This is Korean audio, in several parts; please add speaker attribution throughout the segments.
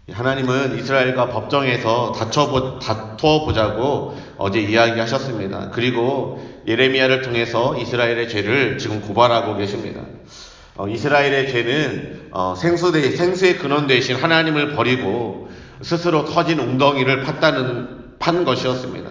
Speaker 1: 하나님은 이스라엘과 법정에서 다투어 보자고 어제 이야기하셨습니다. 그리고 예레미야를 통해서 이스라엘의 죄를 지금 고발하고 계십니다. 이스라엘의 죄는 생수의 근원 되신 하나님을 버리고 스스로 터진 웅덩이를 판 것이었습니다.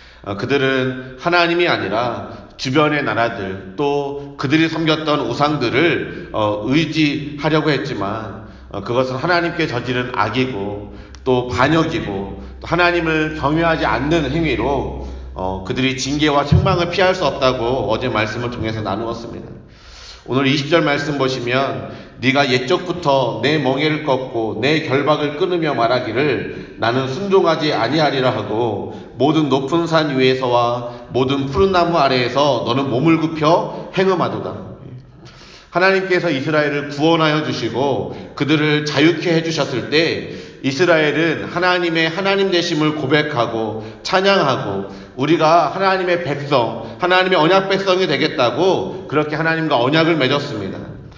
Speaker 1: 그들은 하나님이 아니라 주변의 나라들 또 그들이 섬겼던 우상들을 의지하려고 했지만 그것은 하나님께 저지른 악이고 또 반역이고 또 하나님을 경외하지 않는 행위로 그들이 징계와 책망을 피할 수 없다고 어제 말씀을 통해서 나누었습니다. 오늘 20절 말씀 보시면 네가 옛적부터 내 멍에를 꺾고 내 결박을 끊으며 말하기를 나는 순종하지 아니하리라 하고 모든 높은 산 위에서와 모든 푸른 나무 아래에서 너는 몸을 굽혀 행음하도다. 하나님께서 이스라엘을 구원하여 주시고 그들을 자유케 해주셨을 때 이스라엘은 하나님의 하나님 되심을 고백하고 찬양하고 우리가 하나님의 백성, 하나님의 언약 백성이 되겠다고 그렇게 하나님과 언약을 맺었습니다.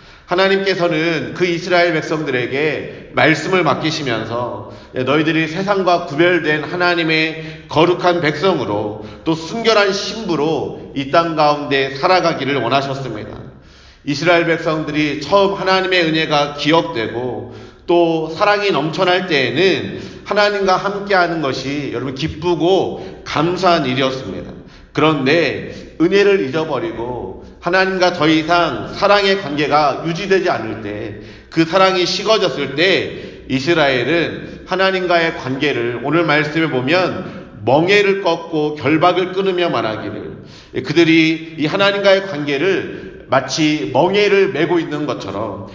Speaker 1: 하나님께서는 그 이스라엘 백성들에게 말씀을 맡기시면서 너희들이 세상과 구별된 하나님의 거룩한 백성으로 또 순결한 신부로 이 땅 가운데 살아가기를 원하셨습니다. 이스라엘 백성들이 처음 하나님의 은혜가 기억되고 또 사랑이 넘쳐날 때에는 하나님과 함께하는 것이 여러분 기쁘고 감사한 일이었습니다. 그런데 은혜를 잊어버리고 하나님과 더 이상 사랑의 관계가 유지되지 않을 때, 그 사랑이 식어졌을 때 이스라엘은 하나님과의 관계를 오늘 말씀에 보면 멍에를 꺾고 결박을 끊으며 말하기를, 그들이 이 하나님과의 관계를 마치 멍에를 메고 있는 것처럼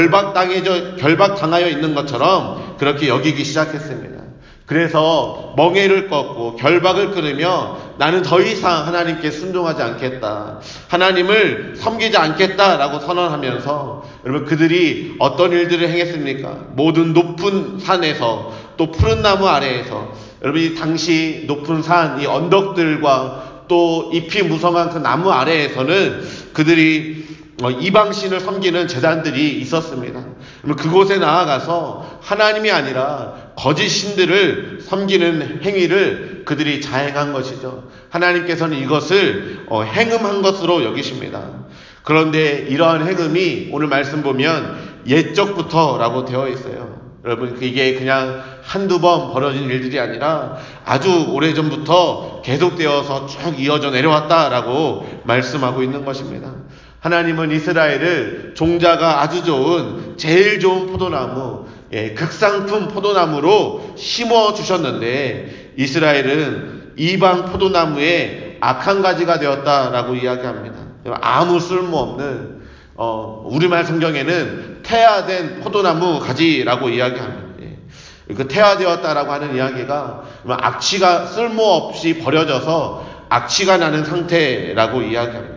Speaker 1: 결박당하여 있는 것처럼 그렇게 여기기 시작했습니다. 그래서 멍에를 꺾고 결박을 끊으며 나는 더 이상 하나님께 순종하지 않겠다, 하나님을 섬기지 않겠다라고 선언하면서 여러분 그들이 어떤 일들을 행했습니까? 모든 높은 산에서 또 푸른 나무 아래에서, 여러분 이 당시 높은 산, 이 언덕들과 또 잎이 무성한 그 나무 아래에서는 그들이 이방신을 섬기는 제단들이 있었습니다. 그곳에 나아가서 하나님이 아니라 거짓 신들을 섬기는 행위를 그들이 자행한 것이죠. 하나님께서는 이것을 행음한 것으로 여기십니다. 그런데 이러한 행음이 오늘 말씀 보면 옛적부터 라고 되어 있어요. 여러분 이게 그냥 한두 번 벌어진 일들이 아니라 아주 오래전부터 계속되어서 쭉 이어져 내려왔다라고 말씀하고 있는 것입니다. 하나님은 이스라엘을 종자가 아주 좋은 제일 좋은 포도나무, 극상품 포도나무로 심어 주셨는데 이스라엘은 이방 포도나무의 악한 가지가 되었다라고 이야기합니다. 아무 쓸모없는 우리말 성경에는 태아된 포도나무 가지라고 이야기합니다. 그 태아되었다라고 하는 이야기가 악취가 쓸모없이 버려져서 악취가 나는 상태라고 이야기합니다.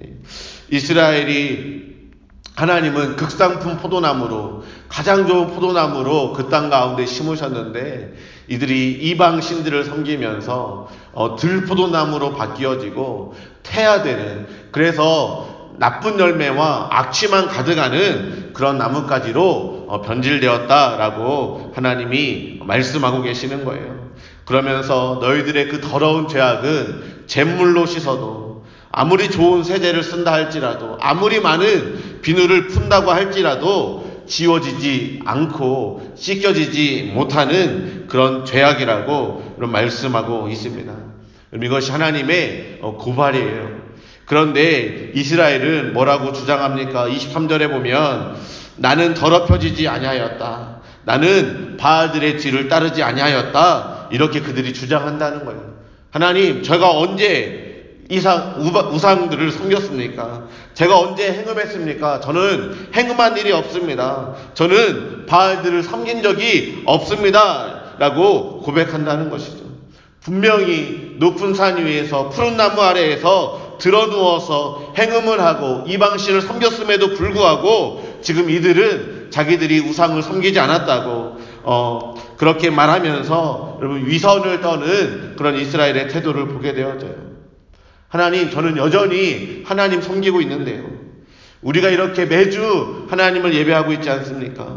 Speaker 1: 이스라엘이 하나님은 극상품 포도나무로, 가장 좋은 포도나무로 그 땅 가운데 심으셨는데 이들이 이방 신들을 섬기면서 들포도나무로 바뀌어지고 태아되는, 그래서 나쁜 열매와 악취만 가득하는 그런 나뭇가지로 변질되었다라고 하나님이 말씀하고 계시는 거예요. 그러면서 너희들의 그 더러운 죄악은 잿물로 씻어도, 아무리 좋은 세제를 쓴다 할지라도, 아무리 많은 비누를 푼다고 할지라도 지워지지 않고 씻겨지지 못하는 그런 죄악이라고 말씀하고 있습니다. 이것이 하나님의 고발이에요. 그런데 이스라엘은 뭐라고 주장합니까? 23절에 보면 나는 더럽혀지지 아니하였다, 나는 바알들의 뒤를 따르지 아니하였다, 이렇게 그들이 주장한다는 거예요. 하나님, 제가 언제 우상들을 섬겼습니까? 제가 언제 행음했습니까? 저는 행음한 일이 없습니다. 저는 바알들을 섬긴 적이 없습니다 라고 고백한다는 것이죠. 분명히 높은 산 위에서 푸른 나무 아래에서 드러누워서 행음을 하고 이방신을 섬겼음에도 불구하고 지금 이들은 자기들이 우상을 섬기지 않았다고 그렇게 말하면서 여러분 위선을 떠는 그런 이스라엘의 태도를 보게 되어져요. 하나님, 저는 여전히 하나님 섬기고 있는데요, 우리가 이렇게 매주 하나님을 예배하고 있지 않습니까?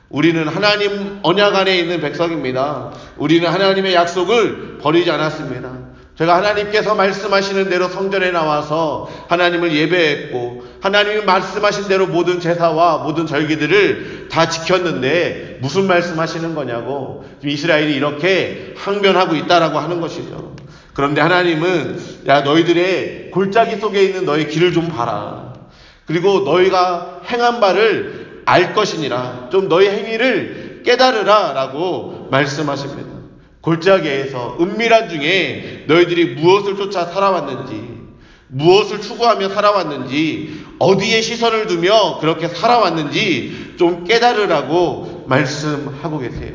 Speaker 1: 우리는 하나님 언약 안에 있는 백성입니다. 우리는 하나님의 약속을 버리지 않았습니다. 제가 하나님께서 말씀하시는 대로 성전에 나와서 하나님을 예배했고 하나님이 말씀하신 대로 모든 제사와 모든 절기들을 다 지켰는데 무슨 말씀하시는 거냐고 지금 이스라엘이 이렇게 항변하고 있다라고 하는 것이죠. 그런데 하나님은 야 너희들의 골짜기 속에 있는 너의 길을 좀 봐라. 그리고 너희가 행한 바를 알 것이니라. 좀 너희 행위를 깨달으라 라고 말씀하십니다. 골짜기에서 은밀한 중에 너희들이 무엇을 쫓아 살아왔는지, 무엇을 추구하며 살아왔는지, 어디에 시선을 두며 그렇게 살아왔는지 좀 깨달으라고 말씀하고 계세요.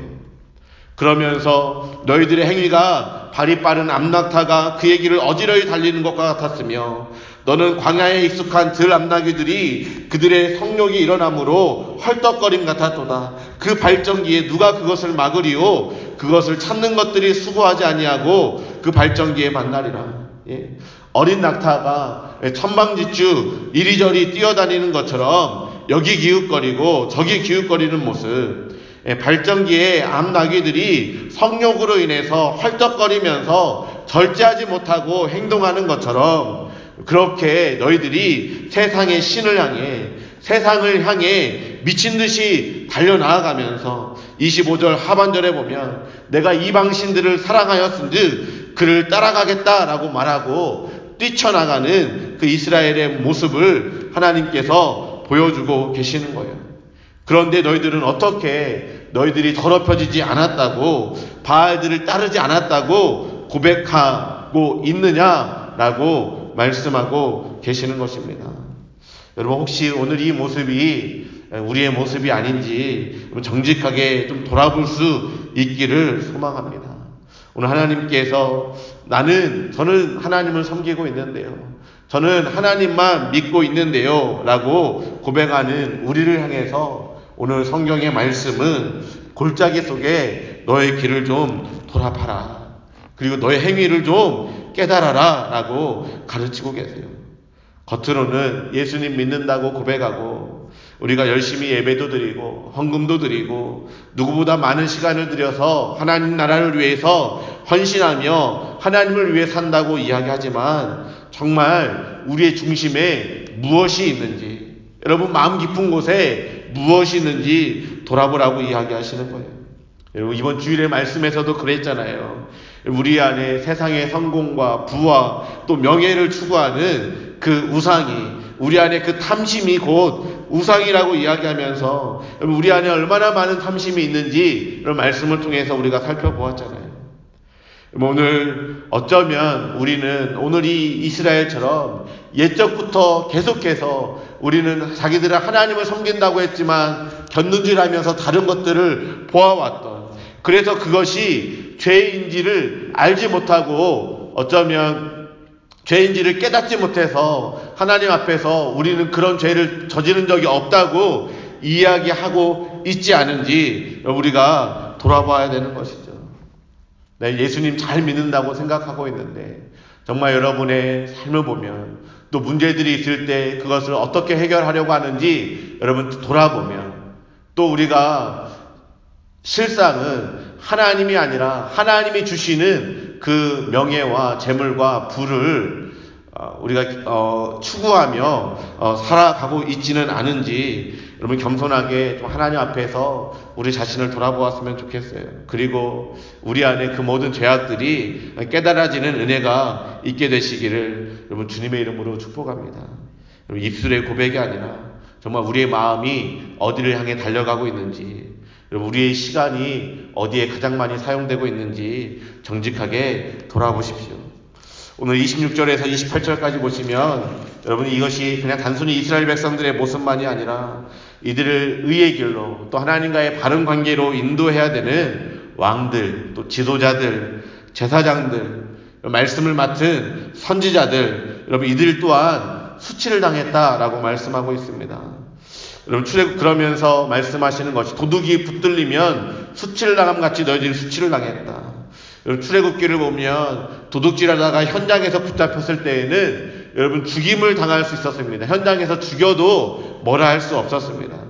Speaker 1: 그러면서 너희들의 행위가 발이 빠른 암낙타가 그의 길을 어지러이 달리는 것과 같았으며 너는 광야에 익숙한 들암나귀들이 그들의 성욕이 일어나므로 헐떡거림 같았도다. 그 발전기에 누가 그것을 막으리요? 그것을 찾는 것들이 수고하지 아니하고 그 발전기에 만나리라. 어린 낙타가 천방지축 이리저리 뛰어다니는 것처럼 여기 기웃거리고 저기 기웃거리는 모습, 발전기에 암나귀들이 성욕으로 인해서 헐떡거리면서 절제하지 못하고 행동하는 것처럼 그렇게 너희들이 세상의 신을 향해, 세상을 향해 미친 듯이 달려나아가면서 25절 하반절에 보면 내가 이방신들을 사랑하였은즉 그를 따라가겠다라고 말하고 뛰쳐나가는 그 이스라엘의 모습을 하나님께서 보여주고 계시는 거예요. 그런데 너희들은 어떻게 너희들이 더럽혀지지 않았다고, 바알들을 따르지 않았다고 고백하고 있느냐라고 말씀하고 계시는 것입니다. 여러분 혹시 오늘 이 모습이 우리의 모습이 아닌지 정직하게 좀 돌아볼 수 있기를 소망합니다. 오늘 하나님께서 저는 하나님을 섬기고 있는데요, 저는 하나님만 믿고 있는데요 라고 고백하는 우리를 향해서 오늘 성경의 말씀은 골짜기 속에 너의 길을 좀 돌아봐라, 그리고 너의 행위를 좀 깨달아라 라고 가르치고 계세요. 겉으로는 예수님 믿는다고 고백하고 우리가 열심히 예배도 드리고 헌금도 드리고 누구보다 많은 시간을 들여서 하나님 나라를 위해서 헌신하며 하나님을 위해 산다고 이야기하지만 정말 우리의 중심에 무엇이 있는지, 여러분 마음 깊은 곳에 무엇이 있는지 돌아보라고 이야기하시는 거예요. 여러분 이번 주일의 말씀에서도 그랬잖아요. 우리 안에 세상의 성공과 부와 또 명예를 추구하는 그 우상이, 우리 안에 그 탐심이 곧 우상이라고 이야기하면서 우리 안에 얼마나 많은 탐심이 있는지 이런 말씀을 통해서 우리가 살펴보았잖아요. 오늘 어쩌면 우리는 오늘 이 이스라엘처럼 옛적부터 계속해서 우리는 자기들은 하나님을 섬긴다고 했지만 곁눈질하면서 다른 것들을 보아왔던, 그래서 그것이 죄인지를 알지 못하고 어쩌면 죄인지를 깨닫지 못해서 하나님 앞에서 우리는 그런 죄를 저지른 적이 없다고 이야기하고 있지 않은지 우리가 돌아봐야 되는 것이죠. 네, 예수님 잘 믿는다고 생각하고 있는데 정말 여러분의 삶을 보면 또 문제들이 있을 때 그것을 어떻게 해결하려고 하는지 여러분 돌아보면 또 우리가 실상은 하나님이 아니라 하나님이 주시는 그 명예와 재물과 부를 우리가 추구하며 살아가고 있지는 않은지 여러분 겸손하게 좀 하나님 앞에서 우리 자신을 돌아보았으면 좋겠어요. 그리고 우리 안에 그 모든 죄악들이 깨달아지는 은혜가 있게 되시기를 여러분 주님의 이름으로 축복합니다. 여러분 입술의 고백이 아니라 정말 우리의 마음이 어디를 향해 달려가고 있는지, 우리의 시간이 어디에 가장 많이 사용되고 있는지 정직하게 돌아보십시오. 오늘 26절에서 28절까지 보시면 여러분 이것이 그냥 단순히 이스라엘 백성들의 모습만이 아니라 이들을 의의 길로 또 하나님과의 바른 관계로 인도해야 되는 왕들, 또 지도자들, 제사장들, 말씀을 맡은 선지자들, 여러분 이들 또한 수치를 당했다라고 말씀하고 있습니다. 여러분 출애굽 그러면서 말씀하시는 것이 도둑이 붙들리면 수치를 당함같이 너희들이 수치를 당했다. 여러분 출애굽기를 보면 도둑질하다가 현장에서 붙잡혔을 때에는 여러분 죽임을 당할 수 있었습니다. 현장에서 죽여도 뭐라 할 수 없었습니다.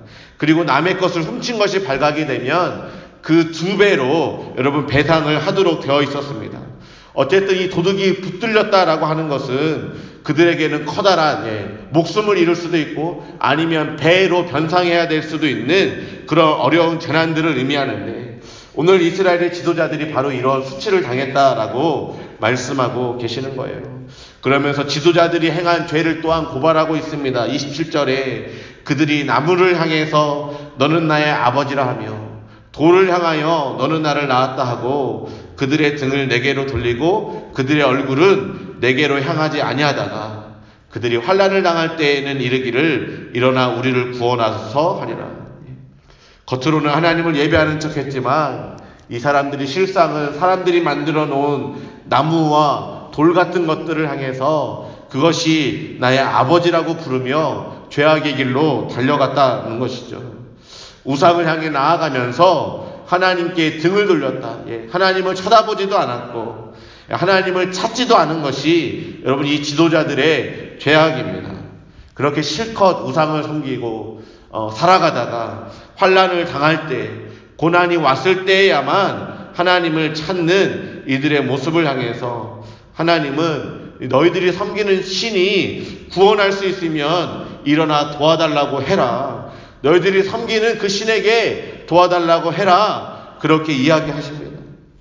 Speaker 1: 그리고 남의 것을 훔친 것이 발각이 되면 그 2배로 여러분 배상을 하도록 되어 있었습니다. 어쨌든 이 도둑이 붙들렸다라고 하는 것은 그들에게는 커다란 목숨을 잃을 수도 있고 아니면 배로 변상해야 될 수도 있는 그런 어려운 재난들을 의미하는데, 오늘 이스라엘의 지도자들이 바로 이런 수치를 당했다라고 말씀하고 계시는 거예요. 그러면서 지도자들이 행한 죄를 또한 고발하고 있습니다. 27절에 그들이 나무를 향해서 너는 나의 아버지라 하며 돌을 향하여 너는 나를 낳았다 하고 그들의 등을 내게로 돌리고 그들의 얼굴은 내게로 향하지 아니하다가 그들이 환난을 당할 때에는 이르기를 일어나 우리를 구원하소서 하리라. 겉으로는 하나님을 예배하는 척했지만 이 사람들이 실상은 사람들이 만들어 놓은 나무와 돌 같은 것들을 향해서 그것이 나의 아버지라고 부르며 죄악의 길로 달려갔다는 것이죠. 우상을 향해 나아가면서 하나님께 등을 돌렸다. 하나님을 쳐다보지도 않았고 하나님을 찾지도 않은 것이 여러분 이 지도자들의 죄악입니다. 그렇게 실컷 우상을 섬기고 살아가다가 환난을 당할 때, 고난이 왔을 때에야만 하나님을 찾는 이들의 모습을 향해서 하나님은 너희들이 섬기는 신이 구원할 수 있으면 일어나 도와달라고 해라. 너희들이 섬기는 그 신에게 도와달라고 해라. 그렇게 이야기하십니다.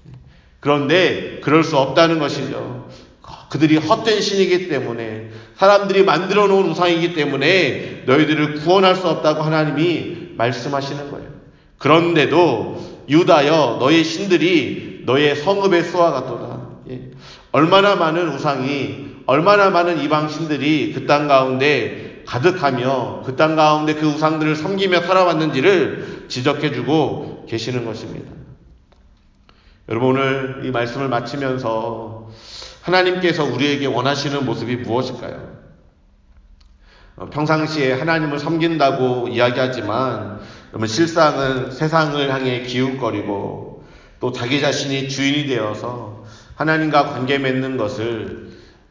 Speaker 1: 그런데 그럴 수 없다는 것이죠. 그들이 헛된 신이기 때문에, 사람들이 만들어 놓은 우상이기 때문에 너희들을 구원할 수 없다고 하나님이 말씀하시는 거예요. 그런데도 유다여 너의 신들이 너의 성읍의 수와 같도다. 얼마나 많은 우상이, 얼마나 많은 이방 신들이 그 땅 가운데 가득하며 그 땅 가운데 그 우상들을 섬기며 살아왔는지를 지적해주고 계시는 것입니다. 여러분, 오늘 이 말씀을 마치면서 하나님께서 우리에게 원하시는 모습이 무엇일까요? 평상시에 하나님을 섬긴다고 이야기하지만 여러분 실상은 세상을 향해 기웃거리고 또 자기 자신이 주인이 되어서 하나님과 관계 맺는 것을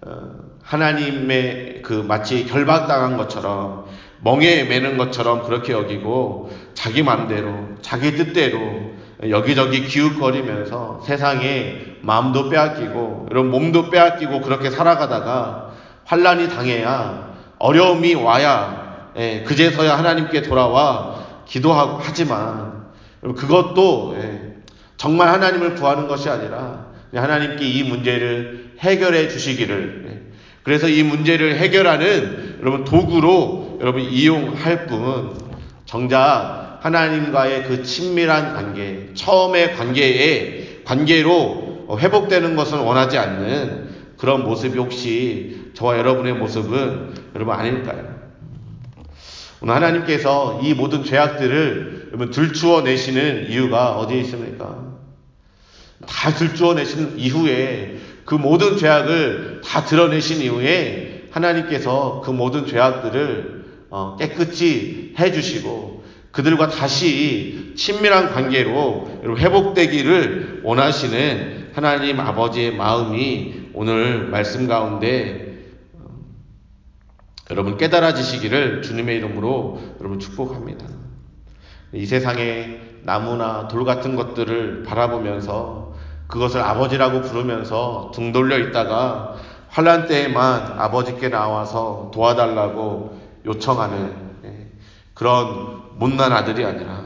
Speaker 1: 하나님의 그 마치 결박당한 것처럼 멍에 매는 것처럼 그렇게 여기고 자기 마음대로 자기 뜻대로 여기저기 기웃거리면서 세상에 마음도 빼앗기고 이런 몸도 빼앗기고 그렇게 살아가다가 환난이 당해야, 어려움이 와야 그제서야 하나님께 돌아와 기도하고 하지만 그것도 정말 하나님을 구하는 것이 아니라 하나님께 이 문제를 해결해 주시기를, 그래서 이 문제를 해결하는 여러분 도구로 여러분 이용할 뿐, 정작 하나님과의 그 친밀한 관계, 처음의 관계로 회복되는 것을 원하지 않는 그런 모습이 혹시 저와 여러분의 모습은 여러분 아닐까요? 오늘 하나님께서 이 모든 죄악들을 여러분 들추어 내시는 이유가 어디에 있습니까? 다 들추어 내신 이후에, 그 모든 죄악을 다 드러내신 이후에 하나님께서 그 모든 죄악들을 깨끗이 해주시고 그들과 다시 친밀한 관계로 회복되기를 원하시는 하나님 아버지의 마음이 오늘 말씀 가운데 여러분 깨달아지시기를 주님의 이름으로 여러분 축복합니다. 이 세상에 나무나 돌 같은 것들을 바라보면서 그것을 아버지라고 부르면서 등 돌려 있다가 환난 때에만 아버지께 나와서 도와달라고 요청하는 그런 못난 아들이 아니라,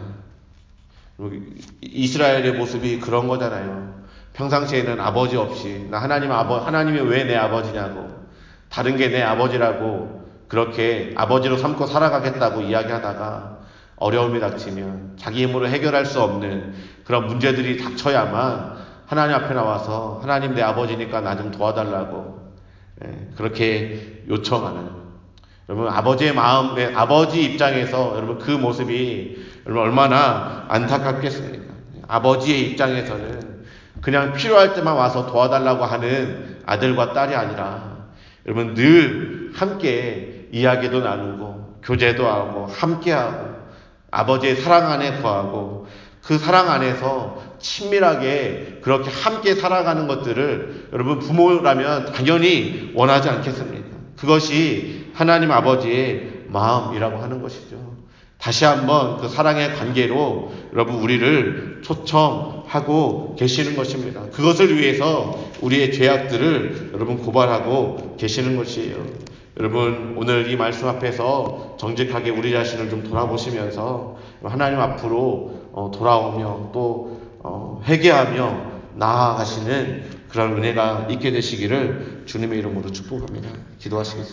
Speaker 1: 이스라엘의 모습이 그런 거잖아요. 평상시에는 아버지 없이 하나님이 왜 내 아버지냐고, 다른 게 내 아버지라고 그렇게 아버지로 삼고 살아가겠다고 이야기하다가 어려움이 닥치면 자기 힘으로 해결할 수 없는 그런 문제들이 닥쳐야만 하나님 앞에 나와서 하나님 내 아버지니까 나 좀 도와달라고 그렇게 요청하는, 여러분 아버지의 마음에, 아버지 입장에서 여러분 그 모습이 여러분 얼마나 안타깝겠습니까? 아버지의 입장에서는 그냥 필요할 때만 와서 도와달라고 하는 아들과 딸이 아니라 여러분 늘 함께 이야기도 나누고 교제도 하고 함께하고 아버지의 사랑 안에 거하고 그 사랑 안에서 친밀하게 그렇게 함께 살아가는 것들을 여러분 부모라면 당연히 원하지 않겠습니까? 그것이 하나님 아버지의 마음이라고 하는 것이죠. 다시 한번 그 사랑의 관계로 여러분 우리를 초청하고 계시는 것입니다. 그것을 위해서 우리의 죄악들을 여러분 고발하고 계시는 것이에요. 여러분 오늘 이 말씀 앞에서 정직하게 우리 자신을 좀 돌아보시면서 하나님 앞으로 돌아오며 또 회개하며 나아가시는 그런 은혜가 있게 되시기를 주님의 이름으로 축복합니다. 기도하시겠습니다.